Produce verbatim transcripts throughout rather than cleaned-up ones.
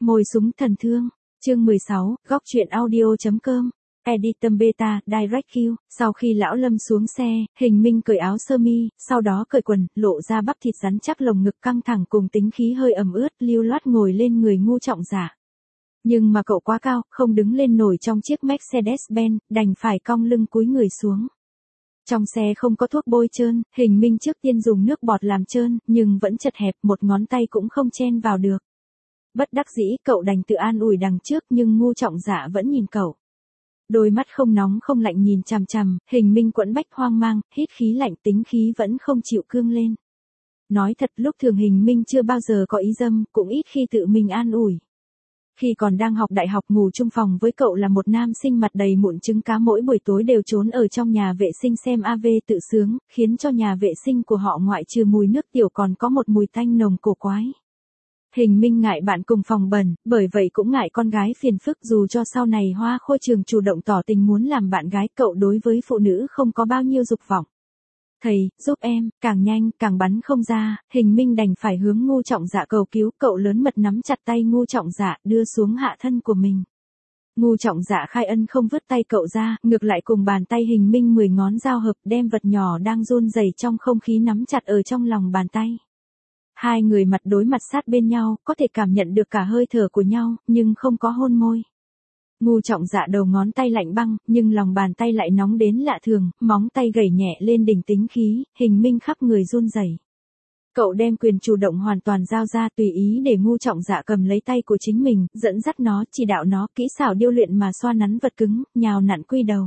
Mồi súng thần thương, chương mười sáu, góc truyện audio.com, Editum Beta, Direct Q. Sau khi lão Lâm xuống xe, Hình Minh cởi áo sơ mi, sau đó cởi quần, lộ ra bắp thịt rắn chắc lồng ngực căng thẳng cùng tính khí hơi ẩm ướt, lưu loát ngồi lên người Ngu Trọng Dạ. Nhưng mà cậu quá cao, không đứng lên nổi trong chiếc Mercedes-Benz, đành phải cong lưng cúi người xuống. Trong xe không có thuốc bôi trơn, Hình Minh trước tiên dùng nước bọt làm trơn, nhưng vẫn chật hẹp, một ngón tay cũng không chen vào được. Bất đắc dĩ, cậu đành tự an ủi đằng trước, nhưng Ngu Trọng Dạ vẫn nhìn cậu. Đôi mắt không nóng không lạnh nhìn chằm chằm, Hình Minh quẫn bách hoang mang, hít khí lạnh, tính khí vẫn không chịu cương lên. Nói thật, lúc thường Hình Minh chưa bao giờ có ý dâm, cũng ít khi tự mình an ủi. Khi còn đang học đại học, ngủ chung phòng với cậu là một nam sinh mặt đầy mụn trứng cá, mỗi buổi tối đều trốn ở trong nhà vệ sinh xem a vê tự sướng, khiến cho nhà vệ sinh của họ ngoại trừ mùi nước tiểu còn có một mùi tanh nồng cổ quái. Hình Minh ngại bạn cùng phòng bẩn, bởi vậy cũng ngại con gái phiền phức, dù cho sau này Hoa Khôi Trường chủ động tỏ tình muốn làm bạn gái, cậu đối với phụ nữ không có bao nhiêu dục vọng. Thầy, giúp em, càng nhanh, càng bắn không ra, Hình Minh đành phải hướng Ngu Trọng Dạ cầu cứu, cậu lớn mật nắm chặt tay Ngu Trọng Dạ, đưa xuống hạ thân của mình. Ngu Trọng Dạ khai ân không vứt tay cậu ra, ngược lại cùng bàn tay Hình Minh mười ngón giao hợp, đem vật nhỏ đang run rẩy trong không khí nắm chặt ở trong lòng bàn tay. Hai người mặt đối mặt sát bên nhau, có thể cảm nhận được cả hơi thở của nhau, nhưng không có hôn môi. Ngu Trọng Dạ đầu ngón tay lạnh băng, nhưng lòng bàn tay lại nóng đến lạ thường, móng tay gảy nhẹ lên đỉnh tính khí, Hình Minh khắp người run rẩy. Cậu đem quyền chủ động hoàn toàn giao ra, tùy ý để Ngu Trọng Dạ cầm lấy tay của chính mình, dẫn dắt nó, chỉ đạo nó kỹ xảo điêu luyện mà xoa nắn vật cứng, nhào nặn quy đầu.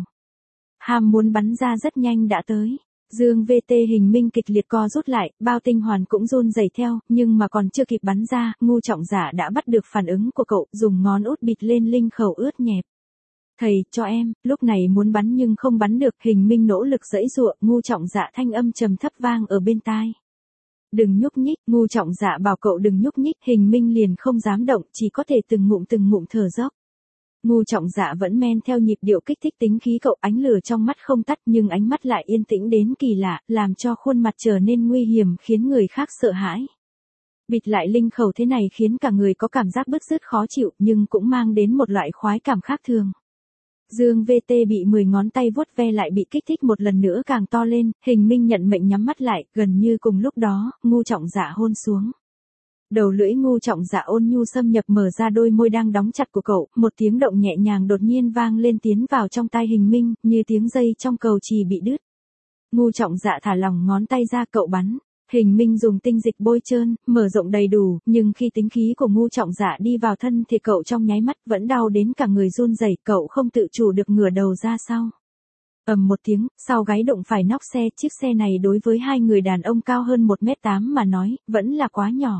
Ham muốn bắn ra rất nhanh đã tới. Dương vê tê Hình Minh kịch liệt co rút lại, bao tinh hoàn cũng run rẩy theo, nhưng mà còn chưa kịp bắn ra, Ngu Trọng Dạ đã bắt được phản ứng của cậu, dùng ngón út bịt lên linh khẩu ướt nhẹp. Thầy, cho em, lúc này muốn bắn nhưng không bắn được, Hình Minh nỗ lực giãy giụa, Ngu Trọng Dạ thanh âm trầm thấp vang ở bên tai. Đừng nhúc nhích, Ngu Trọng Dạ bảo cậu đừng nhúc nhích, Hình Minh liền không dám động, chỉ có thể từng ngụm từng ngụm thở dốc. Ngu Trọng Dạ vẫn men theo nhịp điệu kích thích tính khí cậu, ánh lửa trong mắt không tắt nhưng ánh mắt lại yên tĩnh đến kỳ lạ, làm cho khuôn mặt trở nên nguy hiểm, khiến người khác sợ hãi. Bịt lại linh khẩu thế này khiến cả người có cảm giác bứt rứt khó chịu, nhưng cũng mang đến một loại khoái cảm khác thường. Dương vê tê bị mười ngón tay vuốt ve lại bị kích thích một lần nữa càng to lên, Hình Minh nhận mệnh nhắm mắt lại, gần như cùng lúc đó, Ngu Trọng Dạ hôn xuống. Đầu lưỡi Ngu Trọng Dạ ôn nhu xâm nhập mở ra đôi môi đang đóng chặt của cậu, một tiếng động nhẹ nhàng đột nhiên vang lên tiến vào trong tai Hình Minh, như tiếng dây trong cầu chì bị đứt. Ngu Trọng Dạ thả lỏng ngón tay ra, cậu bắn. Hình Minh dùng tinh dịch bôi trơn, mở rộng đầy đủ, nhưng khi tính khí của Ngu Trọng Dạ đi vào thân thì cậu trong nháy mắt vẫn đau đến cả người run rẩy, cậu không tự chủ được ngửa đầu ra sau. Ầm một tiếng, sau gáy đụng phải nóc xe, chiếc xe này đối với hai người đàn ông cao hơn một mét tám mà nói, vẫn là quá nhỏ.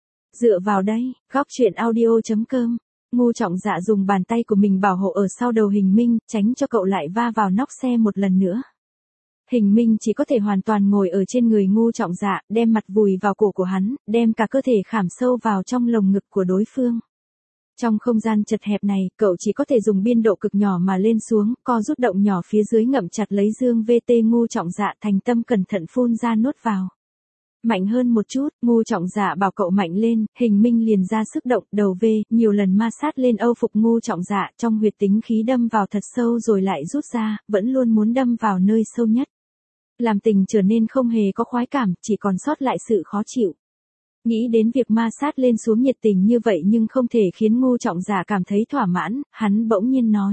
Dựa vào đây, góc truyện audio.com, Ngu Trọng Dạ dùng bàn tay của mình bảo hộ ở sau đầu Hình Minh, tránh cho cậu lại va vào nóc xe một lần nữa. Hình Minh chỉ có thể hoàn toàn ngồi ở trên người Ngu Trọng Dạ, đem mặt vùi vào cổ của hắn, đem cả cơ thể khảm sâu vào trong lồng ngực của đối phương. Trong không gian chật hẹp này, cậu chỉ có thể dùng biên độ cực nhỏ mà lên xuống, co rút động nhỏ phía dưới ngậm chặt lấy Dương vê tê. Ngu Trọng Dạ thành tâm cẩn thận phun ra nuốt vào. Mạnh hơn một chút, Ngu Trọng Dạ bảo cậu mạnh lên, Hình Minh liền ra sức động, đầu về, nhiều lần ma sát lên âu phục Ngu Trọng Dạ, trong huyệt tính khí đâm vào thật sâu rồi lại rút ra, vẫn luôn muốn đâm vào nơi sâu nhất. Làm tình trở nên không hề có khoái cảm, chỉ còn sót lại sự khó chịu. Nghĩ đến việc ma sát lên xuống nhiệt tình như vậy nhưng không thể khiến Ngu Trọng Dạ cảm thấy thỏa mãn, hắn bỗng nhiên nói.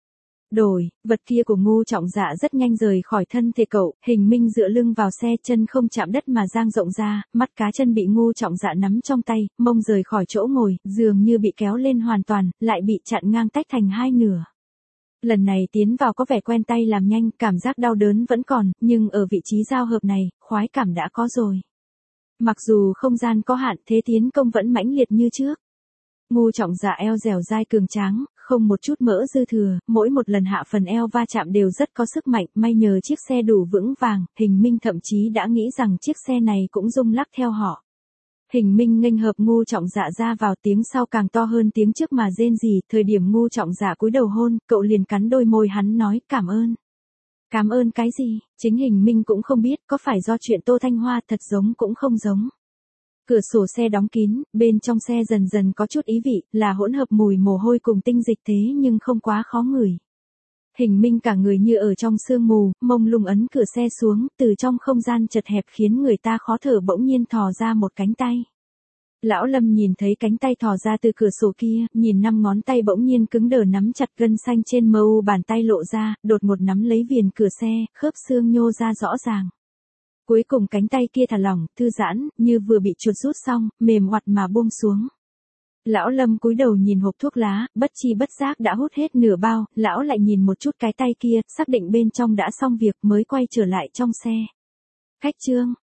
Đổi, vật kia của Ngu Trọng Dạ rất nhanh rời khỏi thân thể cậu, Hình Minh dựa lưng vào xe, chân không chạm đất mà dang rộng ra, mắt cá chân bị Ngu Trọng Dạ nắm trong tay, mông rời khỏi chỗ ngồi, dường như bị kéo lên hoàn toàn, lại bị chặn ngang tách thành hai nửa. Lần này tiến vào có vẻ quen tay làm nhanh, cảm giác đau đớn vẫn còn, nhưng ở vị trí giao hợp này, khoái cảm đã có rồi. Mặc dù không gian có hạn, thế tiến công vẫn mãnh liệt như trước. Ngu Trọng Dạ eo dẻo dai cường tráng, không một chút mỡ dư thừa, mỗi một lần hạ phần eo va chạm đều rất có sức mạnh, may nhờ chiếc xe đủ vững vàng, Hình Minh thậm chí đã nghĩ rằng chiếc xe này cũng rung lắc theo họ. Hình Minh nghênh hợp Ngu Trọng Dạ ra vào, tiếng sau càng to hơn tiếng trước mà rên rỉ, thời điểm Ngu Trọng Dạ cúi đầu hôn, cậu liền cắn đôi môi hắn nói cảm ơn. Cảm ơn cái gì? Chính Hình Minh cũng không biết, có phải do chuyện Tô Thanh Hoa thật giống cũng không giống. Cửa sổ xe đóng kín, bên trong xe dần dần có chút ý vị, là hỗn hợp mùi mồ hôi cùng tinh dịch thế nhưng không quá khó ngửi. Hình Minh cả người như ở trong sương mù, mông lung ấn cửa xe xuống, từ trong không gian chật hẹp khiến người ta khó thở bỗng nhiên thò ra một cánh tay. Lão Lâm nhìn thấy cánh tay thò ra từ cửa sổ kia, nhìn năm ngón tay bỗng nhiên cứng đờ nắm chặt gân xanh trên mờ u bàn tay lộ ra, đột một nắm lấy viền cửa xe, khớp xương nhô ra rõ ràng. Cuối cùng cánh tay kia thả lỏng, thư giãn, như vừa bị chuột rút xong, mềm oặt mà buông xuống. Lão Lâm cúi đầu nhìn hộp thuốc lá, bất chi bất giác đã hút hết nửa bao, lão lại nhìn một chút cái tay kia, xác định bên trong đã xong việc mới quay trở lại trong xe. Khách Trương,